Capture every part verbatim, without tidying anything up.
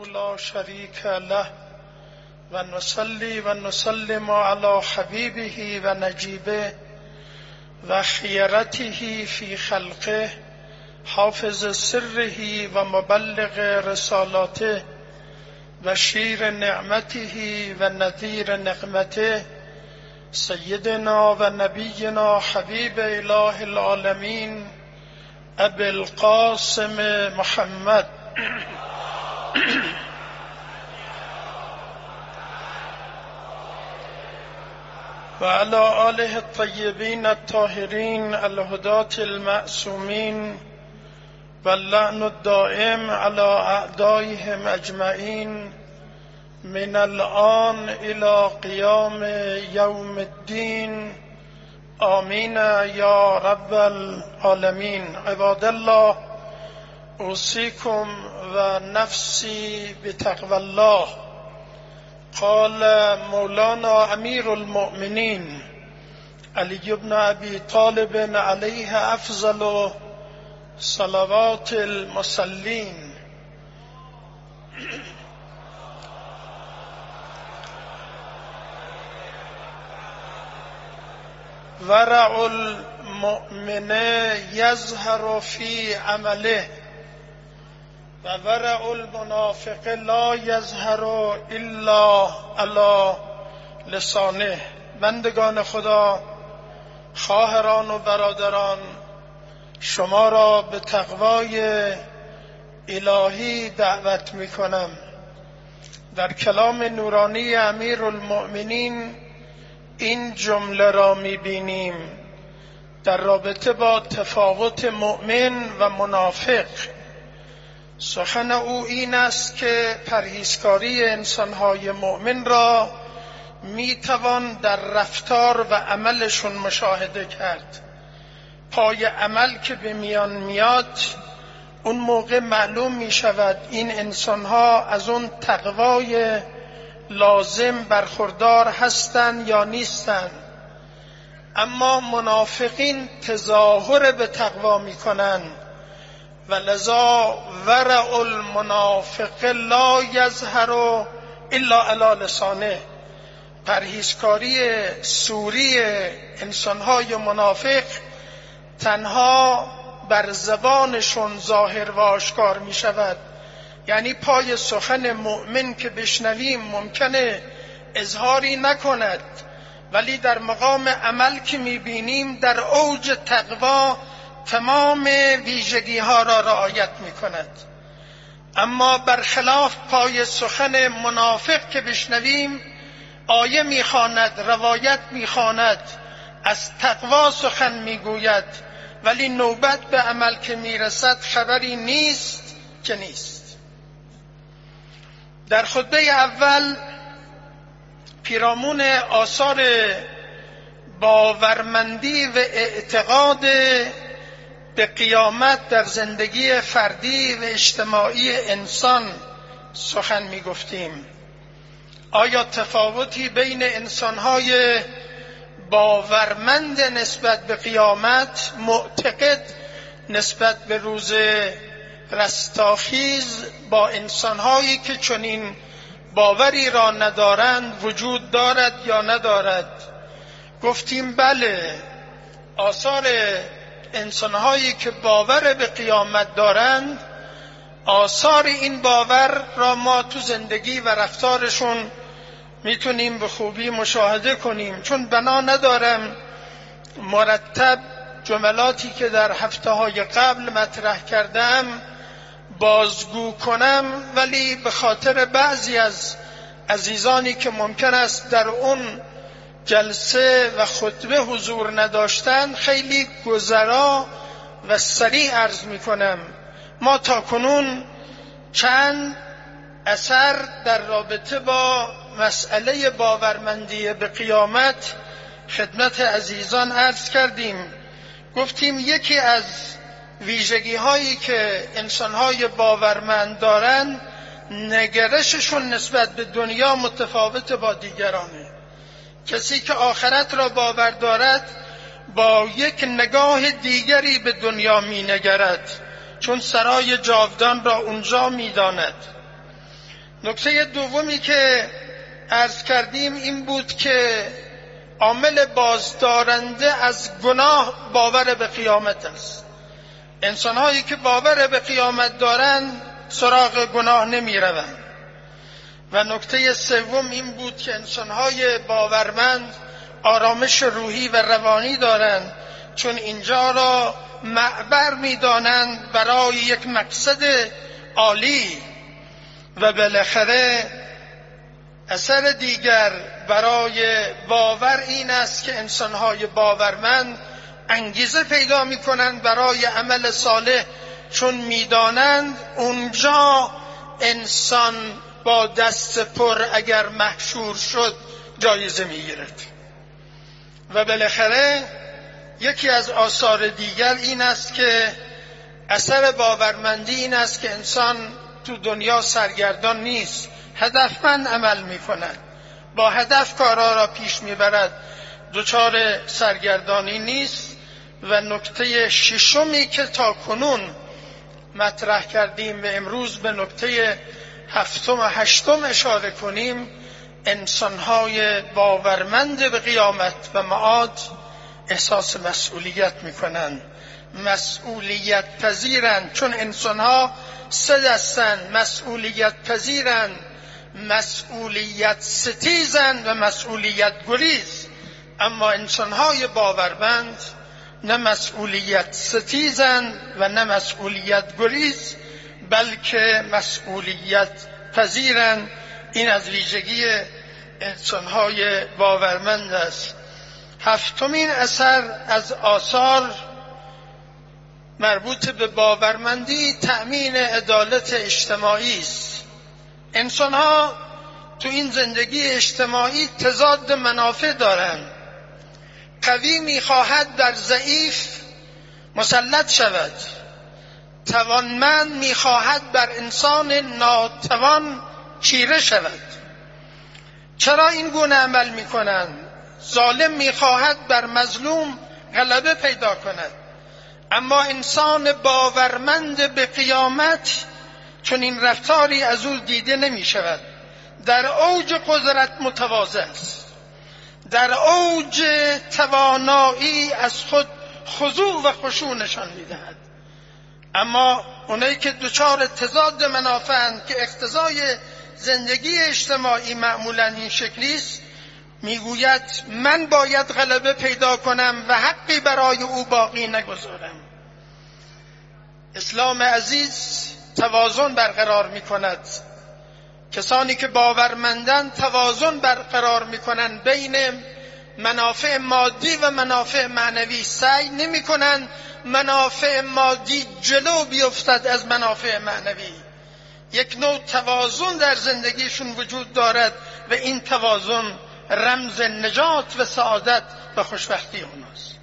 لا شريك له ونصلي ونسلم على حبيبه ونجيبه وخيرته في خلقه حافظ سره ومبلغ رسالاته بشير نعمته ونذير نقمته سيدنا ونبينا حبيب إله العالمين أبي القاسم محمد وعلى آله الطيبين الطاهرين الهداة المعصومين واللعن الدائم على أعدائهم أجمعين من الآن إلى قيام يوم الدين آمين يا رب العالمين. عباد الله، أوصيكم ونفسي بتقوى الله. قال مولانا أمير المؤمنين علي بن أبي طالب عليه أفضل صلوات المصلين: ورع المؤمن يظهر في عمله و ورع المنافق لا يظهر الا على لسانه. بندگان خدا، خواهران و برادران، شما را به تقوای الهی دعوت می کنم. در کلام نورانی امیر المؤمنین این جمله را می بینیم در رابطه با تفاوت مؤمن و منافق. سخن او این است که پرهیزکاری انسانهای مؤمن را می توان در رفتار و عملشون مشاهده کرد. پای عمل که به میان میاد، اون موقع معلوم می شود این انسانها از اون تقوای لازم برخوردار هستند یا نیستند. اما منافقین تظاهر به تقوا می کنند و لذا ورع المنافق لا یظهر الا علی لسانه. پرهیزکاری سوری انسانهای منافق تنها بر زبانشون ظاهر و آشکار می شود. یعنی پای سخن مؤمن که بشنویم ممکنه اظهاری نکند، ولی در مقام عمل که می بینیم در اوج تقوا تمام ویژگی ها را رعایت می کند. اما برخلاف پای سخن منافق که بشنویم، آیه می خواند، روایت می خواند، از تقوا سخن می گوید، ولی نوبت به عمل که می رسد خبری نیست که نیست. در خطبه اول پیرامون آثار باورمندی و اعتقاد به قیامت در زندگی فردی و اجتماعی انسان سخن می گفتیم. آیا تفاوتی بین انسانهای باورمند نسبت به قیامت، معتقد نسبت به روز رستاخیز، با انسانهایی که چنین باوری را ندارند وجود دارد یا ندارد؟ گفتیم بله، آثار انسانهایی که باور به قیامت دارند، آثار این باور را ما تو زندگی و رفتارشون میتونیم به خوبی مشاهده کنیم. چون بنا ندارم مرتب جملاتی که در هفته های قبل مطرح کردم بازگو کنم، ولی به خاطر بعضی از عزیزانی که ممکن است در اون جلسه و خطبه حضور نداشتن خیلی گذرا و سریع عرض می کنم. ما تا کنون چند اثر در رابطه با مسئله باورمندی به قیامت خدمت عزیزان عرض کردیم. گفتیم یکی از ویژگی هایی که انسانهای باورمند دارند، نگرششون نسبت به دنیا متفاوت با دیگرانه. کسی که آخرت را باور دارد با یک نگاه دیگری به دنیا می نگرد، چون سرای جاودان را اونجا می داند. نکته دومی که عرض کردیم این بود که عامل بازدارنده از گناه باور به قیامت است. انسان‌هایی که باور به قیامت دارند سراغ گناه نمی‌روند. و نکته سوم این بود که انسان‌های باورمند آرامش روحی و روانی دارند، چون اینجا را معبر می‌دانند برای یک مقصد عالی. و بالاخره اثر دیگر برای باور این است که انسان‌های باورمند انگیزه پیدا می‌کنند برای عمل صالح، چون می‌دانند اونجا انسان با دست پر اگر محشور شد جایزه می‌گیرد. و بالاخره یکی از آثار دیگر این است که اثر باورمندی این است که انسان تو دنیا سرگردان نیست، هدفمند عمل می‌کند، با هدف کارها را پیش می‌برد، دچار سرگردانی نیست. و نکته ششمی که تا کنون مطرح کردیم و امروز به نکته هفتم و هشتم اشاره کنیم، انسان‌های باورمند به قیامت و معاد احساس مسئولیت می‌کنند، مسئولیت پذیرند، چون انسان‌ها سه دستند: مسئولیت پذیرند، مسئولیت ستیزند و مسئولیت گریز. اما انسان‌های باورمند نه مسئولیت ستیزند و نه مسئولیت گریز، بلکه مسئولیت پذیرند. این از ویژگی انسان‌های باورمند است. هفتمین اثر از آثار مربوط به باورمندی تأمین عدالت اجتماعی است. انسان‌ها تو این زندگی اجتماعی تضاد منافع دارند. قوی می‌خواهد در ضعیف مسلط شود، توانمند می‌خواهد بر انسان ناتوان چیره شود. چرا این گونه عمل می‌کنند؟ ظالم می‌خواهد بر مظلوم غلبه پیدا کند. اما انسان باورمند به قیامت چون این رفتاری از او دیده نمی شود. در اوج قدرت متواضع است، در اوج توانایی از خود خضوع و خشوع نشان می‌دهد. اما اونایی که دچار تضاد منافعند که اقتضای زندگی اجتماعی معمولاً این شکلی است، میگوید من باید غلبه پیدا کنم و حقی برای او باقی نگذارم. اسلام عزیز توازن برقرار می‌کند. کسانی که باورمندند توازن برقرار می‌کنند بین منافع مادی و منافع معنوی. سعی نمی‌کنند منافع مادی جلو بیفتد از منافع معنوی. یک نوع توازن در زندگیشون وجود دارد و این توازن رمز نجات و سعادت و خوشبختی اوناست.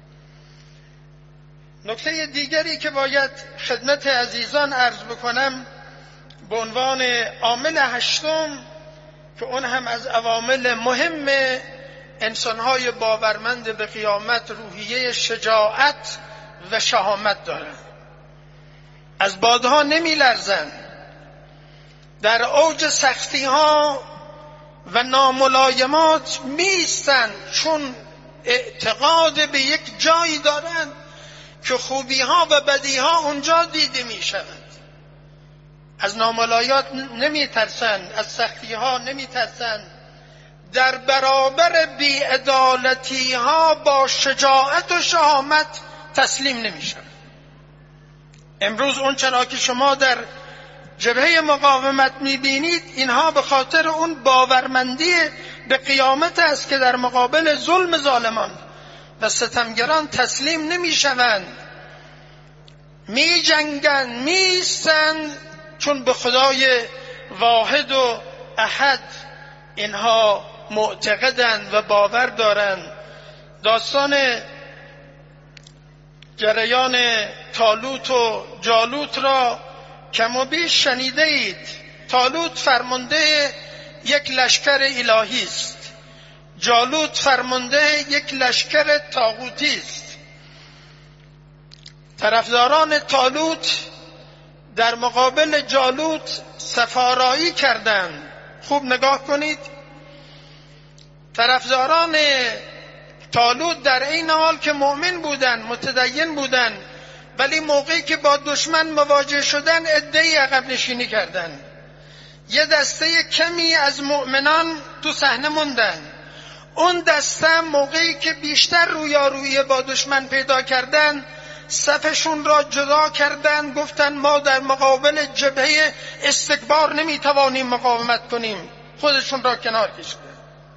نکته دیگری که باید خدمت عزیزان عرض بکنم به عنوان عامل هشتم که اون هم از عوامل مهم انسان‌های باورمند به قیامت روحیه شجاعت و شهامت دارند. از بادها نمی لرزند، در اوج سختی‌ها و ناملایمات می ایستند، چون اعتقاد به یک جایی دارند که خوبی‌ها و بدی‌ها اونجا دیده می شود. از ناملایمات نمی ترسند، از سختی‌ها نمی ترسند، در برابر بی‌عدالتی‌ها با شجاعت و شهامت تسلیم نمی شود. امروز اون چرا که شما در جبهه مقاومت می‌بینید، اینها به خاطر اون باورمندی به قیامت است که در مقابل ظلم ظالمان و ستمگران تسلیم نمی‌شوند، می‌جنگند، می‌ایستند، چون به خدای واحد و احد اینها معتقدند و باور دارند. داستان جریان طالوت و جالوت را کم و بیش شنیده اید. طالوت فرمانده یک لشکر الهی است، جالوت فرمانده یک لشکر طاغوتی است. طرفداران طالوت در مقابل جالوت سفارایی کردند. خوب نگاه کنید، طرفداران طالوت در این حال که مؤمن بودن، متدین بودن، ولی موقعی که با دشمن مواجه شدن عده‌ای عقب نشینی کردن. یه دسته کمی از مؤمنان تو صحنه موندن. اون دسته موقعی که بیشتر رویارویی با دشمن پیدا کردن، صفشون را جدا کردن، گفتن ما در مقابل جبهه استکبار نمیتوانیم مقاومت کنیم، خودشون را کنار کشیدن.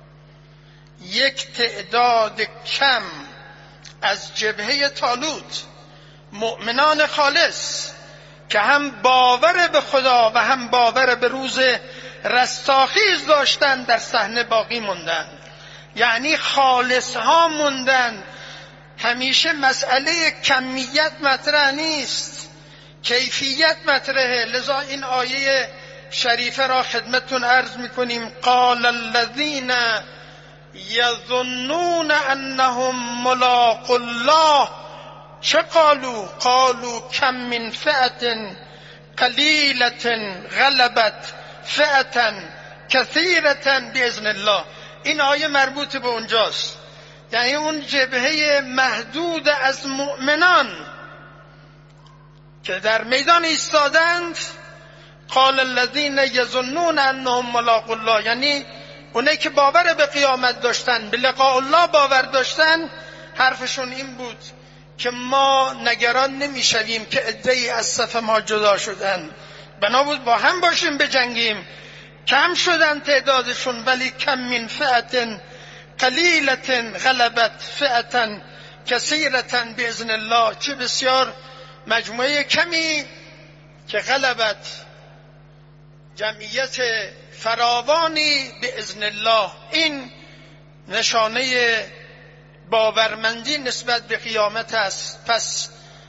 یک تعداد کم از جبهه طالوت، مؤمنان خالص که هم باور به خدا و هم باور به روز رستاخیز داشتن، در صحنه باقی موندن. یعنی خالص ها موندن. همیشه مسئله کمیت مطرح نیست، کیفیت مطرحه. لذا این آیه شریفه را خدمتتون عرض میکنیم. قال الذین یظنون انهم ملاقو الله. چه قالوا؟ قالوا کم من فئة قلیلة غلبت فئة کثیرة باذن الله. این آیه مربوط به اونجاست، یعنی اون جبهه محدود از مؤمنان که در میدان ایستادند. قال الذین یظنون انهم ملاقو الله، یعنی اونایی که باور به قیامت داشتن، به لقاء الله باور داشتن، حرفشون این بود که ما نگران نمیشویم که عده‌ای از صف ما جدا شدن، بنا بود با هم باشیم بجنگیم. کم شدن تعدادشون، ولی کم من فئة قلیلة غلبت فئة کثیرة باذن الله. چه بسیار مجموعه کمی که غلبت، جمعیت فراوانی باذن الله. این نشانه باورمندی نسبت به قیامت است. پس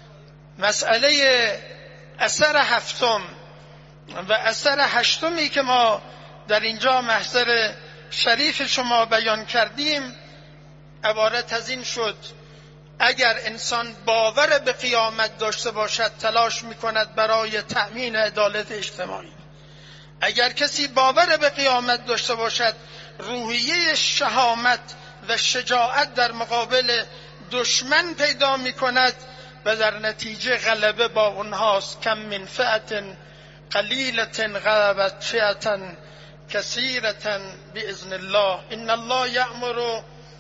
مسئله اثر هفتم و اثر هشتمی که ما در اینجا محضر شریف شما بیان کردیم عبارت از این شد: اگر انسان باور به قیامت داشته باشد تلاش میکند برای تأمین عدالت اجتماعی. اگر کسی باور به قیامت داشته باشد روحیه شهامت و شجاعت در مقابل دشمن پیدا میکند و در نتیجه غلبه با اونهاست. کم من فئة قلیلة غلبت فئة کثیرة باذن الله. ان الله یأمر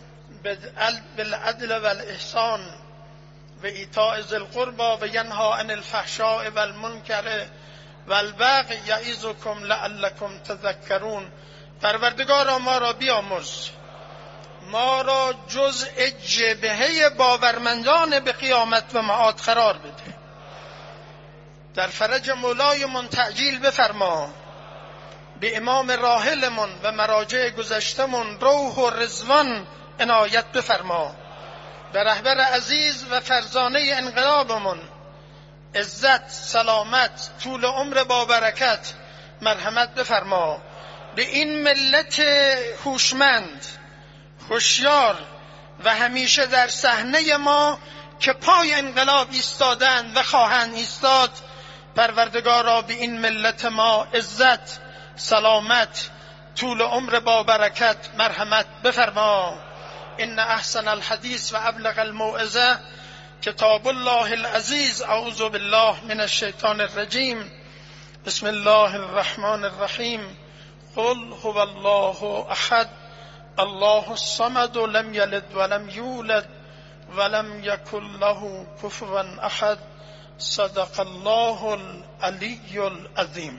بالعدل والاحسان و ایتاء ذی القربى و ینهی عن الفحشاء والمنکر والبغی یعظکم لعلکم تذکرون. پروردگارا ما را بیامرز، ما را جزء جبهه باورمندان به قیامت و معاد قرار بده. در فرج مولایمون تعجیل بفرما. به امام راحلمون و مراجع گذشتمون روح و رضوان عنایت بفرما. به رهبر عزیز و فرزانه انقلابمون عزت، سلامت، طول عمر با برکت مرحمت بفرما. به این ملت هوشمند، هوشیار و همیشه در صحنه ما که پای انقلاب ایستادند و خواهند ایستاد، پروردگارا به این ملت ما عزت، سلامت، طول عمر با برکت مرحمت بفرما. ان احسن الحدیث و ابلغ الموعظه کتاب الله العزیز. اعوذ بالله من الشیطان الرجیم. بسم الله الرحمن الرحیم. قل هو الله احد الله الصمد لم یلد ولم یولد ولم یکن له کفوا احد. صدق الله العلی العظیم.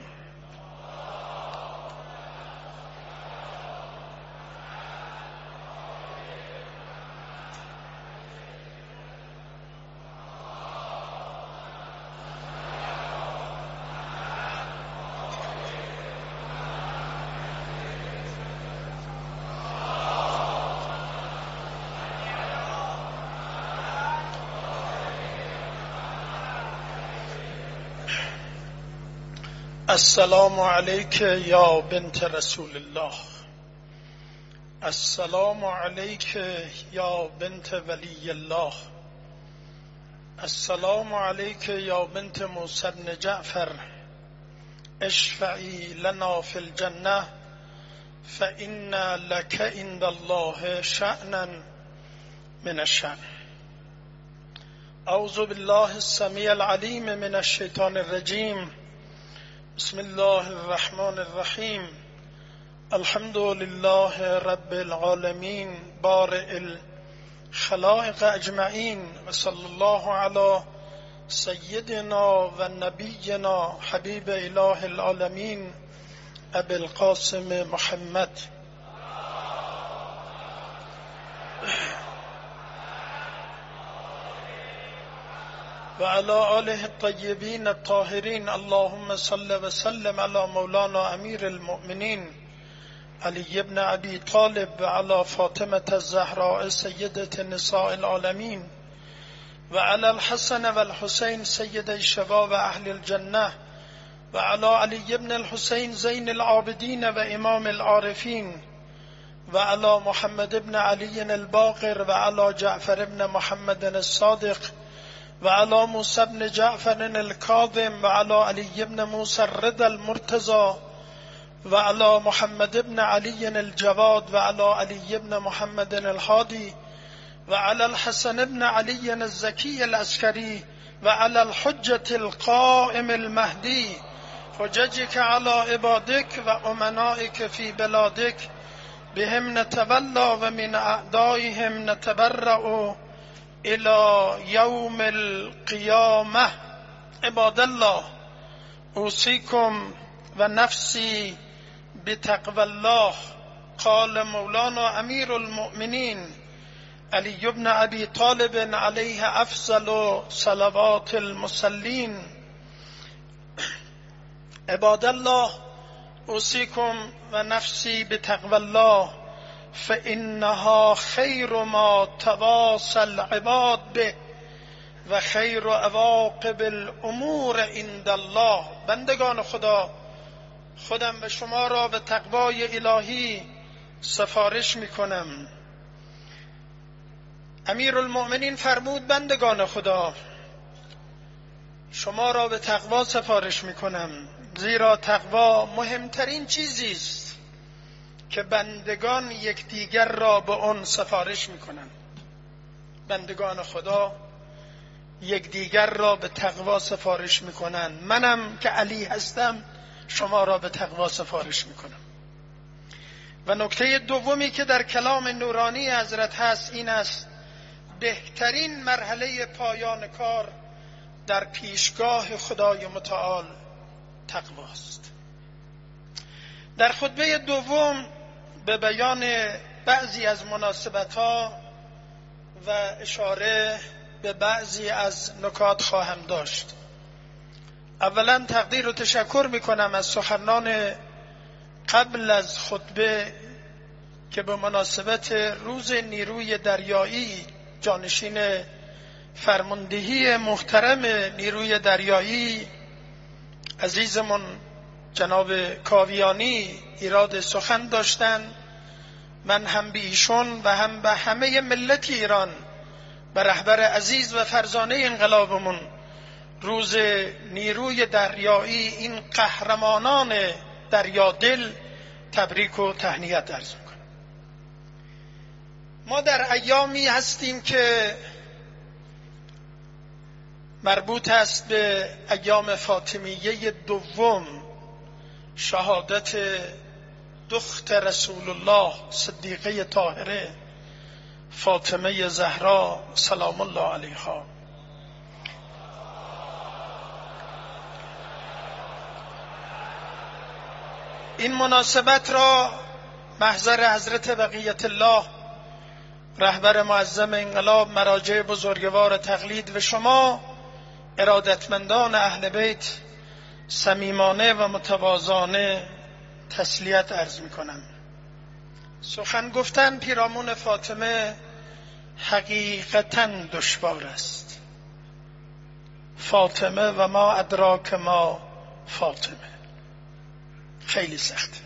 السلام علیک یا بنت رسول الله. السلام علیک یا بنت ولی الله. السلام علیک یا بنت موسی بن جعفر. اشفعی لنا فی الجنه فإن لك عند الله شأنا من الشأن. اعوذ بالله السمیع العلیم من الشیطان الرجیم. بسم الله الرحمن الرحیم. الحمد لله رب العالمین بارئ الخلائق اجمعین و صلی الله علی سیدنا و نبینا حبیب اله العالمین ابی القاسم محمد. و علی آله الطیبین الطاهرین. اللهم صل و سلم علی مولانا امیر المؤمنین علی ابن ابی طالب و علی فاطمة الزهراء سیدة نساء العالمین و علی الحسن و الحسین سید شباب اهل الجنه و علی علی ابن الحسین زین العابدین و امام العارفین و علی محمد ابن علی الباقر و علی جعفر ابن محمد الصادق و علی موسی ابن جعفر الکاظم و علی علی ابن موسی الرضا المرتضی و علی محمد ابن علی الجواد و علی علی ابن محمد الهادی و علی الحسن ابن علی الزکی العسکری و علی الحجة القائم المهدی حججك على عبادك و امنائك في بلادك بهم نتولى و من اعدائهم نتبرأ الى یوم القیامه. عباد الله، اوصیکم و نفسی بتقوى الله. قال مولانا امیر المؤمنین علی ابن ابی طالب علیه افضل صلوات المصلین. عباد الله، اوصیکم و نفسی بتقوى الله فإنها خیر ما تواصى العباد به و خیر عواقب الامور عند الله. بندگان خدا، خودم به شما را به تقوای الهی سفارش میکنم. امیر المؤمنین فرمود بندگان خدا، شما را به تقوا سفارش میکنم، زیرا تقوا مهمترین چیزی است که بندگان یکدیگر را به آن سفارش میکنند. بندگان خدا یکدیگر را به تقوا سفارش میکنند. منم که علی هستم شما را به تقوا سفارش میکنم. و نکته دومی که در کلام نورانی حضرت هست این است: بهترین مرحله پایان کار در پیشگاه خدای متعال تقواست. در خطبه دوم به بیان بعضی از مناسبت‌ها و اشاره به بعضی از نکات خواهم داشت. اولا تقدیر و تشکر میکنم از سخنان قبل از خطبه که به مناسبت روز نیروی دریایی، جانشین فرماندهی محترم نیروی دریایی عزیزمون جناب کاویانی ایراد سخن داشتن. من هم به ایشون و هم به همه ملت ایران، به رهبر عزیز و فرزانه انقلابمون، روز نیروی دریایی، این قهرمانان دریادل، تبریک و تهنیت عرض میکنم. ما در ایامی هستیم که مربوط است به ایام فاطمیه دوم، شهادت دخت رسول الله صدیقه طاهره فاطمه زهرا سلام الله علیها. این مناسبت را محضر حضرت بقیت الله رهبر معظم انقلاب، مراجع بزرگوار تقلید و شما ارادتمندان اهل بیت صمیمانه و متواضعانه تسلیت عرض می کنم. سخن گفتن پیرامون فاطمه حقیقتاً دشوار است. فاطمه و ما ادراک ما فاطمه، خیلی سخته.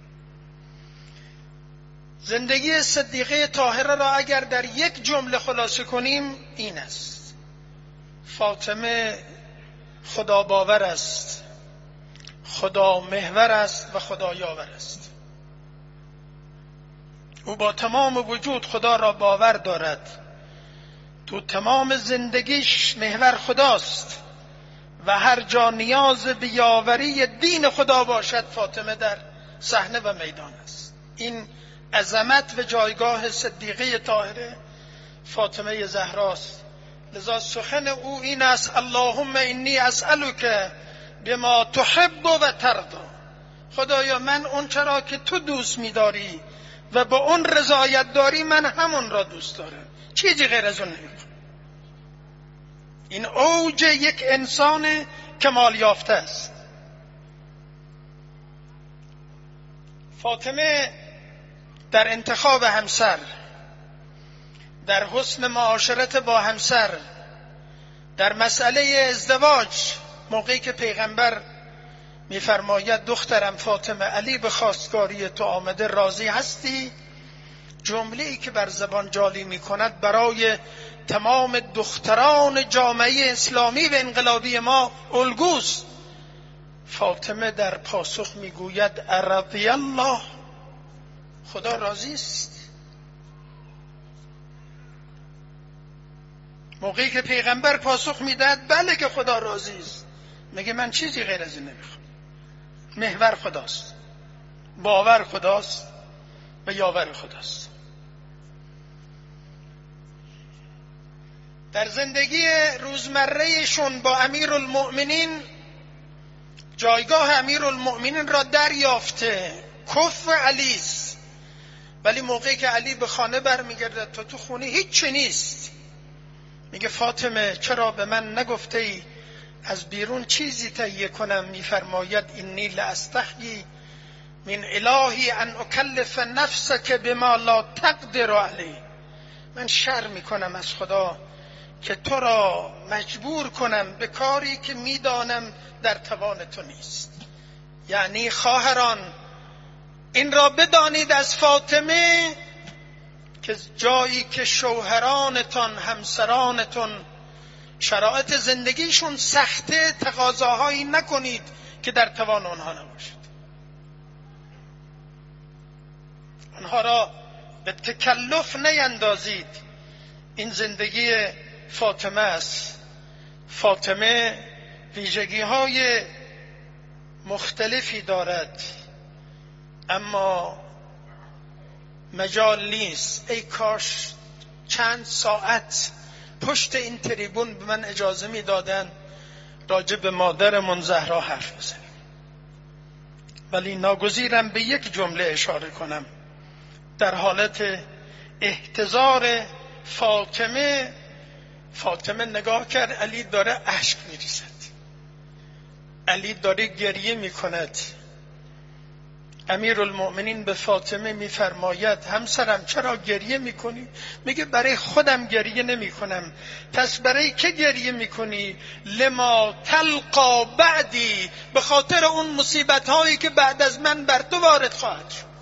زندگی صدیقه طاهره را اگر در یک جمله خلاصه کنیم این است: فاطمه خدا باور است، خدا محور است و خدا یاور است. او با تمام وجود خدا را باور دارد. تو تمام زندگیش محور خداست و هر جا نیاز به یاوری دین خدا باشد فاطمه در صحنه و میدان است. این عظمت و جایگاه صدیقه طاهره فاطمه زهراست. لذا سخن او این است: اللهم انی اسألک بما تحب و ترضا. خدایا من اون چرا که تو دوست می‌داری و با اون رضایت داری من همون را دوست دارم، چیزی غیر از اون نمی‌خوام. این اوج یک انسان کمال یافته است. فاطمه در انتخاب همسر، در حسن معاشرت با همسر، در مسئله ازدواج، موقعی که پیغمبر میفرماید دخترم فاطمه علی به خواستگاری تو آمده، راضی هستی؟ جمله‌ای که بر زبان جاری میکند برای تمام دختران جامعه اسلامی و انقلابی ما الگوست. فاطمه در پاسخ میگوید رضی الله، خدا راضی است. موقعی که پیغمبر پاسخ میدهد بله که خدا راضی است، میگه من چیزی غیر از این نمیخوام. محور خداست، باور خداست و یاور خداست. در زندگی روزمرهشون با امیرالمؤمنین جایگاه امیرالمؤمنین را دریافته، کف علی است. ولی موقعی که علی به خانه برمیگرده تا تو خونه هیچی نیست، میگه فاطمه چرا به من نگفته ای از بیرون چیزی تهیه کنم؟ میفرماید اینی لاستحیی من الهی ان اکلف نفسک بما لا تقدر علیه. من شرم میکنم از خدا که تو را مجبور کنم به کاری که میدانم در توان تو نیست. یعنی خواهران این را بدانید از فاطمه که جایی که شوهرانتان، همسرانتون شرایط زندگیشون سخته، تقاضاهایی نکنید که در توان آنها نباشد. آنها را به تکلف نیندازید. این زندگی فاطمه است. فاطمه ویژگی های مختلفی دارد، اما مجال نیست. ای کاش چند ساعت پشت این تریبون به من اجازه می دادن راجع به مادرمون زهرا حرف بزنیم، ولی ناگزیرم به یک جمله اشاره کنم. در حالت احتضار فاطمه فاطمه نگاه کرد، علی داره اشک می ریزد، علی داره گریه می کند. امیرالمؤمنین به فاطمه میفرماید همسرم چرا گریه میکنی؟ میگه برای خودم گریه نمی کنم. پس برای که گریه میکنی؟ لما تلقا بعدی، به خاطر اون مصیبت هایی که بعد از من بر تو وارد خواهد شد.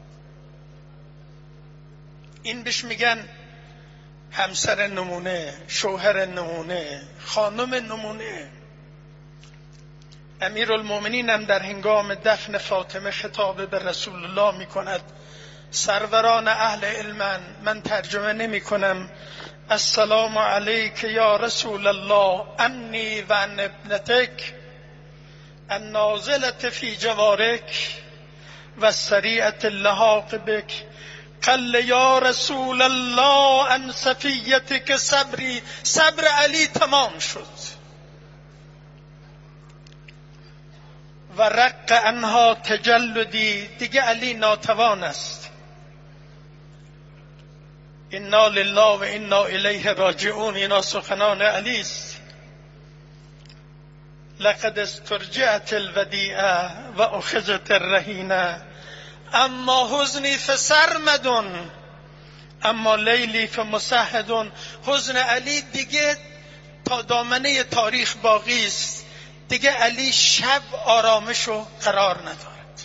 این بهش میگن همسر نمونه، شوهر نمونه، خانم نمونه. امیرالمؤمنین هم در هنگام دفن فاطمه خطاب به رسول الله می کند. سروران اهل علم، من ترجمه نمی کنم. السلام علیک یا رسول الله انی و عن ابنتک النازلة فی جوارک و سریعة اللحاق بک. قل یا رسول الله عن صفیتک صبری. صبر علی تمام شد و رق انها تجلدی، دیگه علی ناتوان است. انا لله و انا الیه راجعون، اینا سخنان علی است. لقد استرجعت الودیعه و اخذت الرهینه اما حزنی فسرمدون اما لیلی فمسهدون. حزن علی دیگه تا دامنه تاریخ باقی است. دیگه علی شب آرامش و قرار ندارد.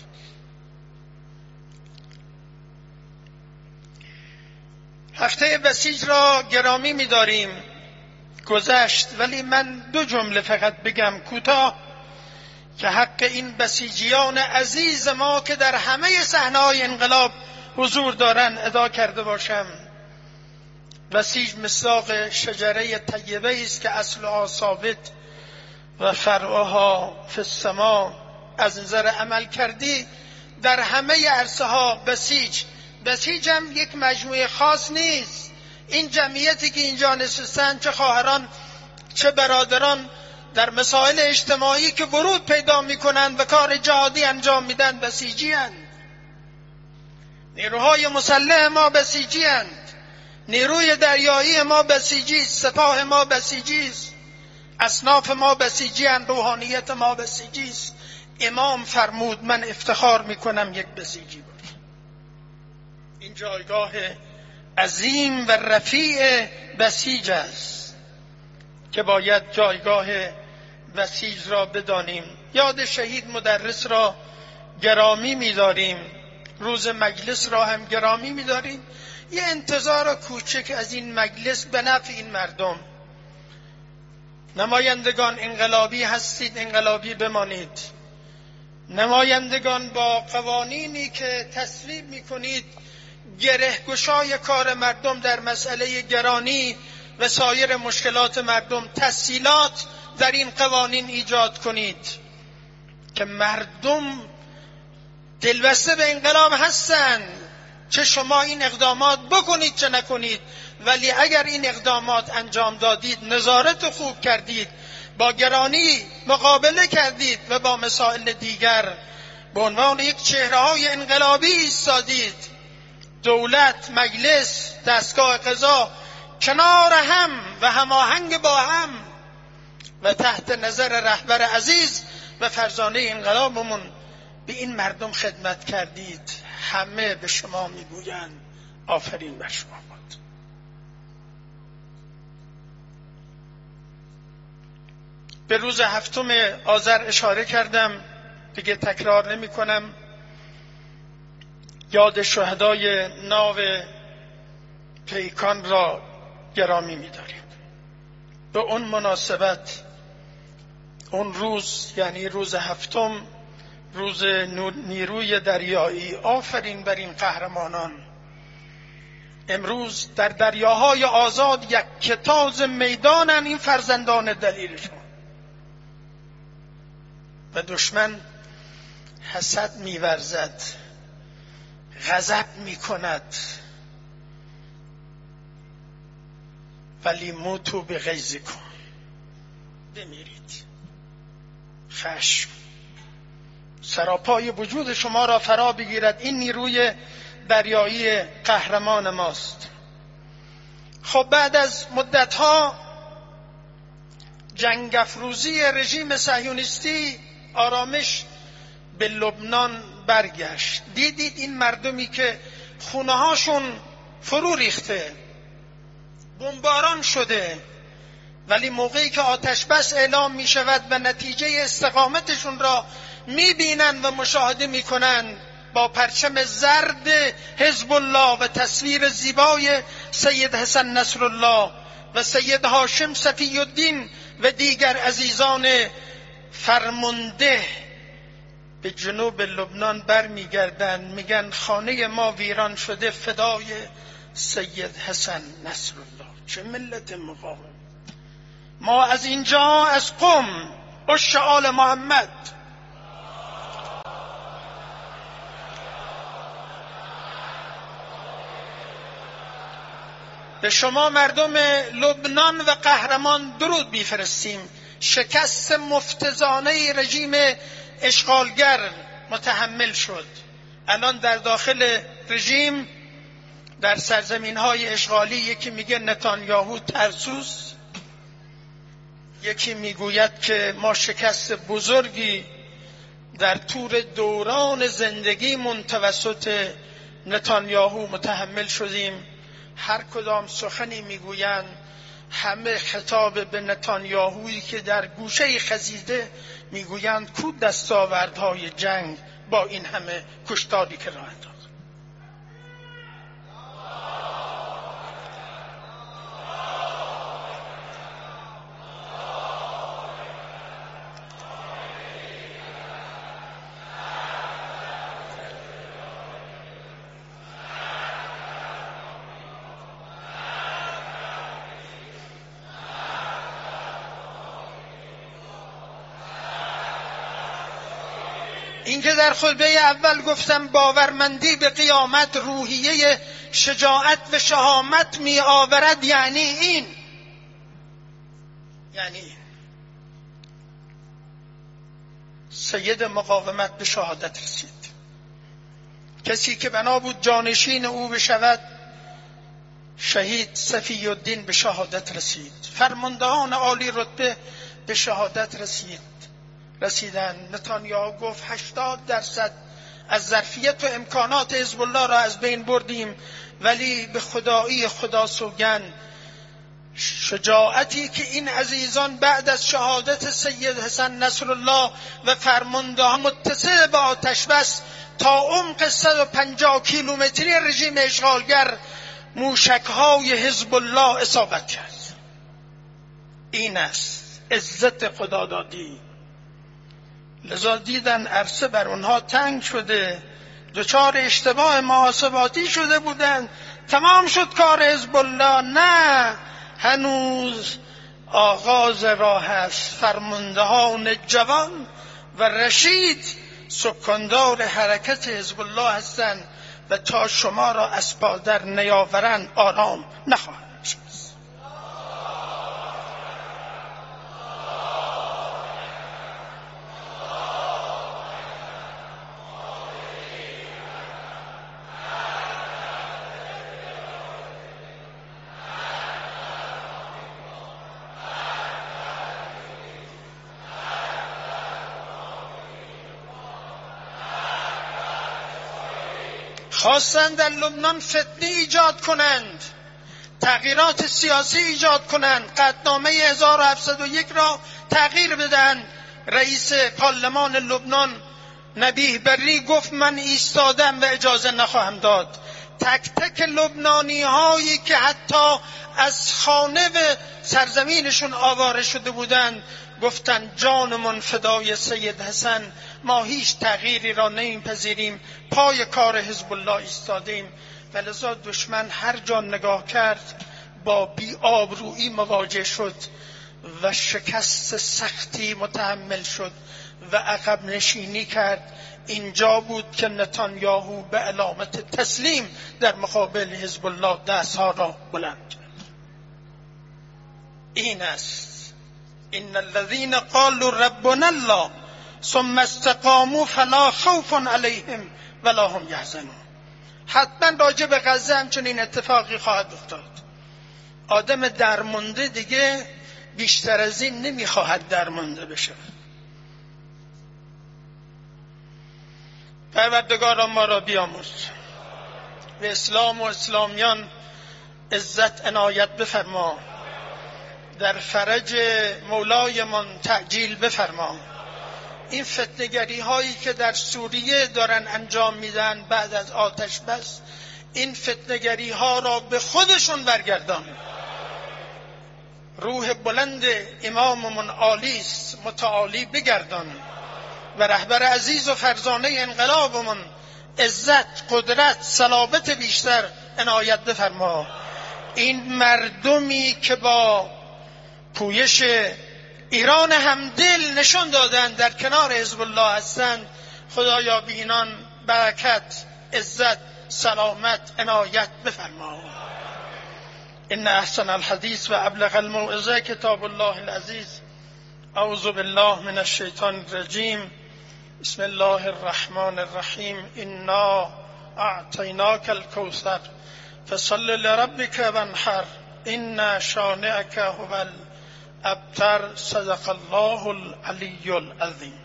هفته بسیج را گرامی می‌داریم، گذشت، ولی من دو جمله فقط بگم کوتاه که حق این بسیجیان عزیز ما که در همه صحنه‌های انقلاب حضور دارن ادا کرده باشم. بسیج مصداق شجره طیبه است که اصلها ثابت و فرعها فی السما. از نظر عمل کردی در همه عرصه ها بسیج. بسیج هم یک مجموعه خاص نیست. این جمعیتی که اینجا نشستن، چه خواهران چه برادران، در مسائل اجتماعی که ورود پیدا میکنند و کار جهادی انجام میدن، بسیجی هستند. نیروهای مسلح ما بسیجی هستند. نیروی دریایی ما بسیجی است. سپاه ما بسیجی است. اصناف ما بسیجی هستند. روحانیت ما بسیجی است. امام فرمود من افتخار میکنم یک بسیجی باشم. این جایگاه عظیم و رفیع بسیج است که باید جایگاه بسیج را بدانیم. یاد شهید مدرس را گرامی می‌داریم، روز مجلس را هم گرامی می‌داریم. یه انتظار کوچک از این مجلس به نفع این مردم. نمایندگان انقلابی هستید، انقلابی بمانید. نمایندگان با قوانینی که تصویب می‌کنید گره‌گشای کار مردم در مسئله گرانی و سایر مشکلات مردم، تسهیلات در این قوانین ایجاد کنید که مردم دلبسته به انقلاب هستند. چه شما این اقدامات بکنید چه نکنید، ولی اگر این اقدامات انجام دادید، نظارت خوب کردید، با گرانی مقابله کردید و با مسائل دیگر به عنوان یک چهره‌های انقلابی ایستادید، دولت، مجلس، دستگاه قضا کنار هم و هماهنگ با هم و تحت نظر رهبر عزیز و فرزانه انقلابمون به این مردم خدمت کردید، همه به شما میگویند آفرین بر شما باد. به روز هفتم آذر اشاره کردم، دیگه تکرار نمی کنم. یاد شهدای ناو پیکان را گرامی می‌داریم. به اون مناسبت اون روز، یعنی روز هفتم، روز نیروی دریایی، آفرین بر این قهرمانان. امروز در دریاهای آزاد یک کتاز میدانن این فرزندان دلیرشون و دشمن حسد می‌ورزد، غضب می‌کند، ولی موتو به غیظکم، بمیرید. خشم سراپای وجود شما را فرا بگیرد. این نیروی دریایی قهرمان ماست. خب بعد از مدتها جنگ افروزی رژیم صهیونیستی، آرامش به لبنان برگشت. دیدید این مردمی که خونه هاشون فرو ریخته، بمباران شده، ولی موقعی که آتش بس اعلام می شود و نتیجه استقامتشون را می بینند و مشاهده می کنند، با پرچم زرد حزب الله و تصویر زیبای سید حسن نصرالله و سید هاشم صفی الدین و دیگر عزیزان فرمانده به جنوب لبنان بر می گردند، میگن خانه ما ویران شده، فدای سید حسن نصرالله. چه ملت مقاوم! ما از اینجا از قم عشق آل محمد به شما مردم لبنان و قهرمان درود میفرستیم. شکست مفتزانه رژیم اشغالگر متحمل شد. الان در داخل رژیم، در سرزمین های اشغالی، یکی میگه نتانیاهو ترسوست، یکی میگوید که ما شکست بزرگی در طول دوران زندگیمون توسط نتانیاهو متحمل شدیم. هر کدام سخنی میگویند، همه خطاب به نتانیاهویی که در گوشه خزیده میگویند کو دستاوردهای جنگ با این همه کشتاری که راه انداخت. این که در خطبه اول گفتم باورمندی به قیامت روحیه شجاعت و شهامت می آورد، یعنی این یعنی این سید مقاومت به شهادت رسید. کسی که بنا بود جانشین او بشود، شهید صفی الدین به شهادت رسید. فرماندهان عالی رتبه به شهادت رسید رسیدن. نتانیاهو گفت هشتاد درصد از ظرفیت و امکانات حزب الله را از بین بردیم، ولی به خدایی خدا سوگند شجاعتی که این عزیزان بعد از شهادت سید حسن نصرالله و فرماندهان متصل به آتش بس تا عمق صد و پنجاه کیلومتری رژیم اشغالگر موشک‌های حزب الله اصابت کرد. این است عزت خدادادی. لذا دیدن عرصه بر اونها تنگ شده، دچار اشتباه محاسباتی شده بودند. تمام شد کار حزب الله؟ نه، هنوز آغاز راه است. فرماندهان جوان و رشید سکاندار حرکت حزب الله هستند و تا شما را از پا در نیاورند آرام نخواهند شد. خواستند در لبنان فتنه ایجاد کنند، تغییرات سیاسی ایجاد کنند، قطعنامه هزار و هفتصد و یک را تغییر بدن. رئیس پارلمان لبنان نبیه بری گفت من ایستادم و اجازه نخواهم داد. تک تک لبنانی هایی که حتی از خانه و سرزمینشون آواره شده بودند گفتن جانمون فدای سید حسن، ما هیچ تغییری را نمیپذیریم، پای کار حزب الله ایستادیم. و لذا دشمن هر جا نگاه کرد با بی آبرویی مواجه شد و شکست سختی متحمل شد و عقب نشینی کرد. اینجا بود که نتانیاهو به علامت تسلیم در مقابل حزب الله دستها را بلند کرد. این است ان الذين قالوا ربنا الله ثم استقاموا فلا خوف عليهم ولا هم يحزنون. حتما راجع به غزه همچنین اتفاقی خواهد افتاد. آدم درمونده دیگه بیشتر از این نمیخواهد درمونده بشه. پروردگارا ما را بیامرز، به اسلام و اسلامیان عزت عنایت بفرما، در فرج مولایمان تعجیل بفرما. این فتنگری هایی که در سوریه دارن انجام میدن بعد از آتش بس، این فتنگری ها را به خودشون برگردان. روح بلند اماممون عالی است، متعالی بگردان و رهبر عزیز و فرزانه انقلابمون عزت، قدرت، صلابت بیشتر عنایت بفرما. این مردمی که با پویش ایران همدل نشون دادن در کنار حزب الله هستند، خدایا به اینان برکت، عزت، سلامت عنایت بفرما. ان احسن الحدیث و ابلغ الموعظه کتاب الله العزیز. اعوذ بالله من الشیطان الرجیم. بسم الله الرحمن الرحیم. انا اعطیناک الکوثر فصل لربک وانحر ان شانئک هو الابتر. صدق الله العلی العظیم.